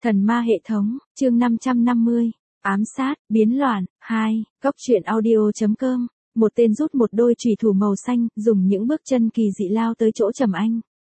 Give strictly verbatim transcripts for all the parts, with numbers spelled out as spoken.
Thần ma hệ thống, chương năm trăm năm mươi, ám sát, biến loạn, hai, góc truyện audio.com, một tên rút một đôi chùy thủ màu xanh, dùng những bước chân kỳ dị lao tới chỗ Trầm Anh.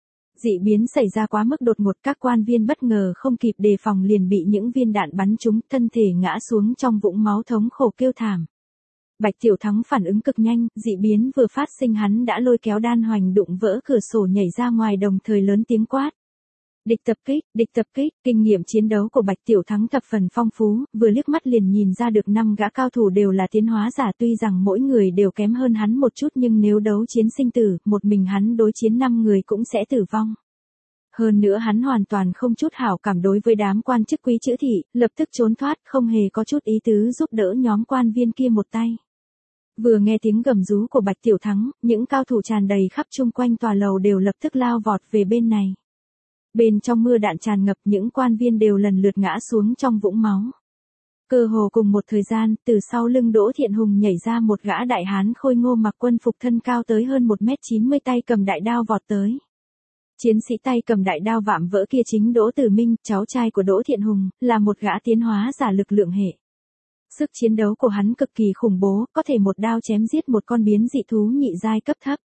Dị biến xảy ra quá mức đột ngột, các quan viên bất ngờ không kịp đề phòng liền bị những viên đạn bắn trúng, thân thể ngã xuống trong vũng máu thống khổ kêu thảm. Bạch Tiểu Thắng phản ứng cực nhanh, dị biến vừa phát sinh hắn đã lôi kéo Đan Hoành đụng vỡ cửa sổ nhảy ra ngoài, đồng thời lớn tiếng quát. Địch tập kích, địch tập kích, kinh nghiệm chiến đấu của Bạch Tiểu Thắng thập phần phong phú, vừa liếc mắt liền nhìn ra được năm gã cao thủ đều là tiến hóa giả, tuy rằng mỗi người đều kém hơn hắn một chút nhưng nếu đấu chiến sinh tử, một mình hắn đối chiến năm người cũng sẽ tử vong. Hơn nữa hắn hoàn toàn không chút hảo cảm đối với đám quan chức quý chữ thị, lập tức trốn thoát, không hề có chút ý tứ giúp đỡ nhóm quan viên kia một tay. Vừa nghe tiếng gầm rú của Bạch Tiểu Thắng, những cao thủ tràn đầy khắp chung quanh tòa lầu đều lập tức lao vọt về bên này. Bên trong mưa đạn tràn ngập, những quan viên đều lần lượt ngã xuống trong vũng máu. Cơ hồ cùng một thời gian, từ sau lưng Đỗ Thiện Hùng nhảy ra một gã đại hán khôi ngô mặc quân phục, thân cao tới hơn một mét chín mươi, tay cầm đại đao vọt tới. Chiến sĩ tay cầm đại đao vạm vỡ kia chính Đỗ Tử Minh, cháu trai của Đỗ Thiện Hùng, là một gã tiến hóa giả lực lượng hệ. Sức chiến đấu của hắn cực kỳ khủng bố, có thể một đao chém giết một con biến dị thú nhị giai cấp thấp.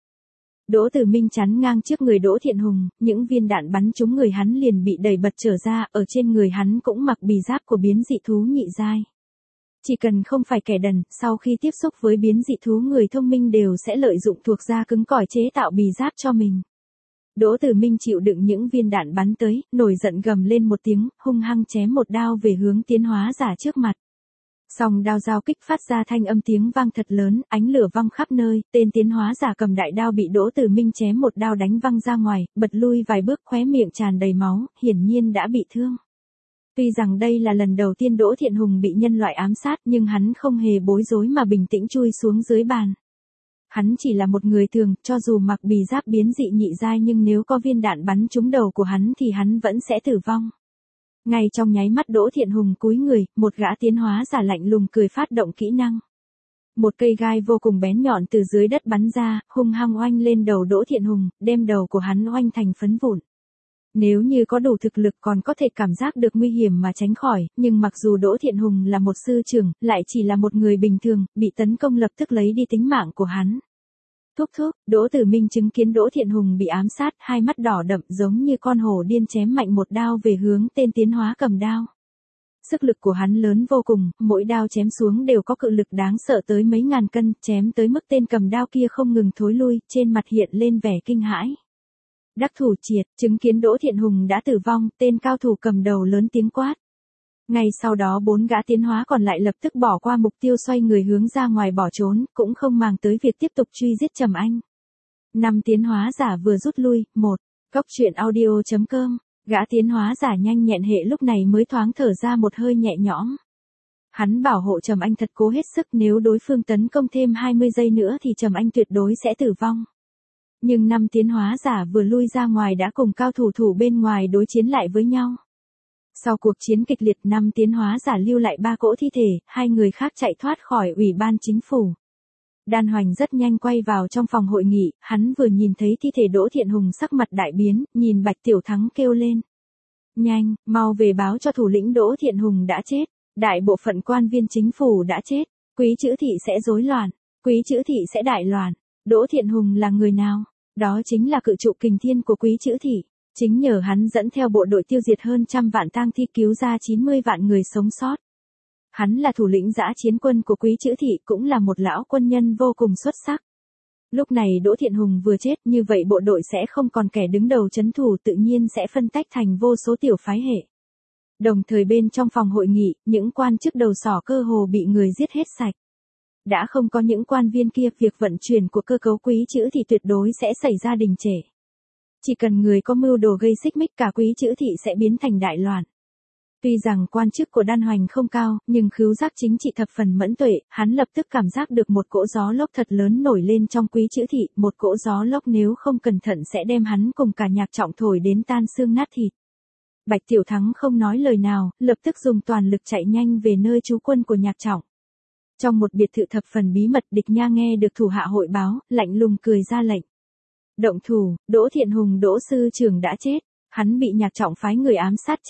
Đỗ Tử Minh chắn ngang trước người Đỗ Thiện Hùng, những viên đạn bắn trúng người hắn liền bị đẩy bật trở ra, ở trên người hắn cũng mặc bì giáp của biến dị thú nhị giai. Chỉ cần không phải kẻ đần, sau khi tiếp xúc với biến dị thú, người thông minh đều sẽ lợi dụng thuộc da cứng cỏi chế tạo bì giáp cho mình. Đỗ Tử Minh chịu đựng những viên đạn bắn tới, nổi giận gầm lên một tiếng, hung hăng chém một đao về hướng tiến hóa giả trước mặt. Song đao giao kích phát ra thanh âm tiếng vang thật lớn, ánh lửa văng khắp nơi, tên tiến hóa giả cầm đại đao bị Đỗ Tử Minh chém một đao đánh văng ra ngoài, bật lui vài bước, khóe miệng tràn đầy máu, hiển nhiên đã bị thương. Tuy rằng đây là lần đầu tiên Đỗ Thiện Hùng bị nhân loại ám sát, nhưng hắn không hề bối rối mà bình tĩnh chui xuống dưới bàn. Hắn chỉ là một người thường, cho dù mặc bì giáp biến dị nhị giai nhưng nếu có viên đạn bắn trúng đầu của hắn thì hắn vẫn sẽ tử vong. Ngay trong nháy mắt Đỗ Thiện Hùng cúi người, một gã tiến hóa giả lạnh lùng cười phát động kỹ năng. Một cây gai vô cùng bén nhọn từ dưới đất bắn ra, hung hăng oanh lên đầu Đỗ Thiện Hùng, đem đầu của hắn oanh thành phấn vụn. Nếu như có đủ thực lực còn có thể cảm giác được nguy hiểm mà tránh khỏi, nhưng mặc dù Đỗ Thiện Hùng là một sư trưởng, lại chỉ là một người bình thường, bị tấn công lập tức lấy đi tính mạng của hắn. Thúc thúc, Đỗ Tử Minh chứng kiến Đỗ Thiện Hùng bị ám sát, hai mắt đỏ đậm giống như con hổ điên chém mạnh một đao về hướng tên tiến hóa cầm đao. Sức lực của hắn lớn vô cùng, mỗi đao chém xuống đều có cự lực đáng sợ tới mấy ngàn cân, chém tới mức tên cầm đao kia không ngừng thối lui, trên mặt hiện lên vẻ kinh hãi. Đắc thủ triệt, chứng kiến Đỗ Thiện Hùng đã tử vong, tên cao thủ cầm đầu lớn tiếng quát. Ngay sau đó bốn gã tiến hóa còn lại lập tức bỏ qua mục tiêu, xoay người hướng ra ngoài bỏ trốn, cũng không màng tới việc tiếp tục truy giết Trầm Anh. Năm tiến hóa giả vừa rút lui, một, góc truyện audio.com, gã tiến hóa giả nhanh nhẹn hệ lúc này mới thoáng thở ra một hơi nhẹ nhõm. Hắn bảo hộ Trầm Anh thật cố hết sức, nếu đối phương tấn công thêm hai mươi giây nữa thì Trầm Anh tuyệt đối sẽ tử vong. Nhưng năm tiến hóa giả vừa lui ra ngoài đã cùng cao thủ thủ bên ngoài đối chiến lại với nhau. Sau cuộc chiến kịch liệt, năm tiến hóa giả lưu lại ba cỗ thi thể, hai người khác chạy thoát khỏi ủy ban chính phủ. Đan Hoành rất nhanh quay vào trong phòng hội nghị, hắn vừa nhìn thấy thi thể Đỗ Thiện Hùng sắc mặt đại biến, nhìn Bạch Tiểu Thắng kêu lên. Nhanh, mau về báo cho thủ lĩnh Đỗ Thiện Hùng đã chết, đại bộ phận quan viên chính phủ đã chết, quý chữ thị sẽ rối loạn, quý chữ thị sẽ đại loạn. Đỗ Thiện Hùng là người nào? Đó chính là cự trụ kình thiên của quý chữ thị. Chính nhờ hắn dẫn theo bộ đội tiêu diệt hơn trăm vạn tang thi, cứu ra chín mươi vạn người sống sót. Hắn là thủ lĩnh dã chiến quân của quý chữ thị, cũng là một lão quân nhân vô cùng xuất sắc. Lúc này Đỗ Thiện Hùng vừa chết, như vậy bộ đội sẽ không còn kẻ đứng đầu trấn thủ, tự nhiên sẽ phân tách thành vô số tiểu phái hệ. Đồng thời bên trong phòng hội nghị, những quan chức đầu sỏ cơ hồ bị người giết hết sạch. Đã không có những quan viên kia, việc vận chuyển của cơ cấu quý chữ thị tuyệt đối sẽ xảy ra đình trệ. Chỉ cần người có mưu đồ gây xích mích, cả quý chữ thị sẽ biến thành đại loạn. Tuy rằng quan chức của Đan Hoành không cao, nhưng khứu giác chính trị thập phần mẫn tuệ, hắn lập tức cảm giác được một cỗ gió lốc thật lớn nổi lên trong quý chữ thị, một cỗ gió lốc nếu không cẩn thận sẽ đem hắn cùng cả Nhạc Trọng thổi đến tan xương nát thịt. Bạch Tiểu Thắng không nói lời nào, lập tức dùng toàn lực chạy nhanh về nơi trú quân của Nhạc Trọng. Trong một biệt thự thập phần bí mật, Địch Nha nghe được thủ hạ hội báo, lạnh lùng cười ra lệnh. Động thủ, Đỗ Thiện Hùng Đỗ sư trưởng đã chết, hắn bị Nhạc Trọng phái người ám sát chết,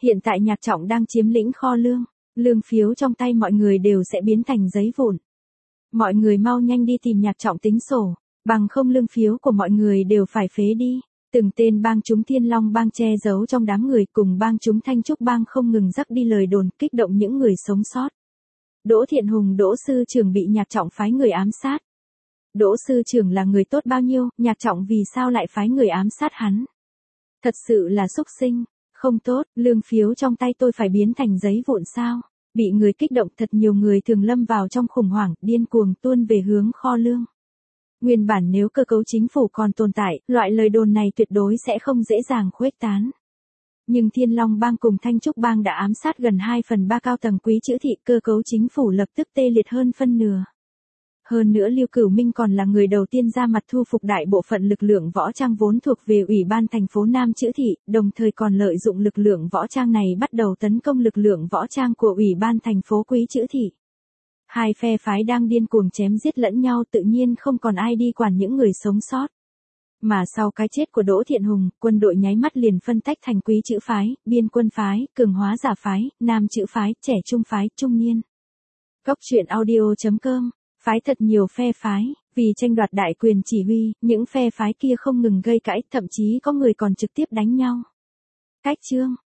Hiện tại Nhạc Trọng đang chiếm lĩnh kho lương, lương phiếu trong tay mọi người đều sẽ biến thành giấy vụn. Mọi người mau nhanh đi tìm Nhạc Trọng tính sổ, bằng không lương phiếu của mọi người đều phải phế đi. Từng tên bang chúng Thiên Long bang che giấu trong đám người cùng bang chúng Thanh Trúc bang không ngừng rắc đi lời đồn kích động những người sống sót. Đỗ Thiện Hùng Đỗ sư trưởng bị Nhạc Trọng phái người ám sát. Đỗ sư trưởng là người tốt bao nhiêu, Nhạc Trọng vì sao lại phái người ám sát hắn? Thật sự là xúc sinh, không tốt, lương phiếu trong tay tôi phải biến thành giấy vụn sao? Bị người kích động thật nhiều người thường lâm vào trong khủng hoảng, điên cuồng tuôn về hướng kho lương. Nguyên bản nếu cơ cấu chính phủ còn tồn tại, loại lời đồn này tuyệt đối sẽ không dễ dàng khuếch tán. Nhưng Thiên Long bang cùng Thanh Trúc bang đã ám sát gần hai phần ba cao tầng quý chữ thị, cơ cấu chính phủ lập tức tê liệt hơn phân nửa. Hơn nữa Lưu Cửu Minh còn là người đầu tiên ra mặt thu phục đại bộ phận lực lượng võ trang vốn thuộc về Ủy ban thành phố Nam Chữ Thị, đồng thời còn lợi dụng lực lượng võ trang này bắt đầu tấn công lực lượng võ trang của Ủy ban thành phố Quý Chữ Thị. Hai phe phái đang điên cuồng chém giết lẫn nhau, tự nhiên không còn ai đi quản những người sống sót. Mà sau cái chết của Đỗ Thiện Hùng, quân đội nháy mắt liền phân tách thành Quý Chữ phái, Biên Quân phái, Cường Hóa Giả phái, Nam Chữ phái, Trẻ Trung phái, Trung Niên. Góc truyện audio chấm com. Phái thật nhiều phe phái, vì tranh đoạt đại quyền chỉ huy, những phe phái kia không ngừng gây cãi, thậm chí có người còn trực tiếp đánh nhau. Cách chương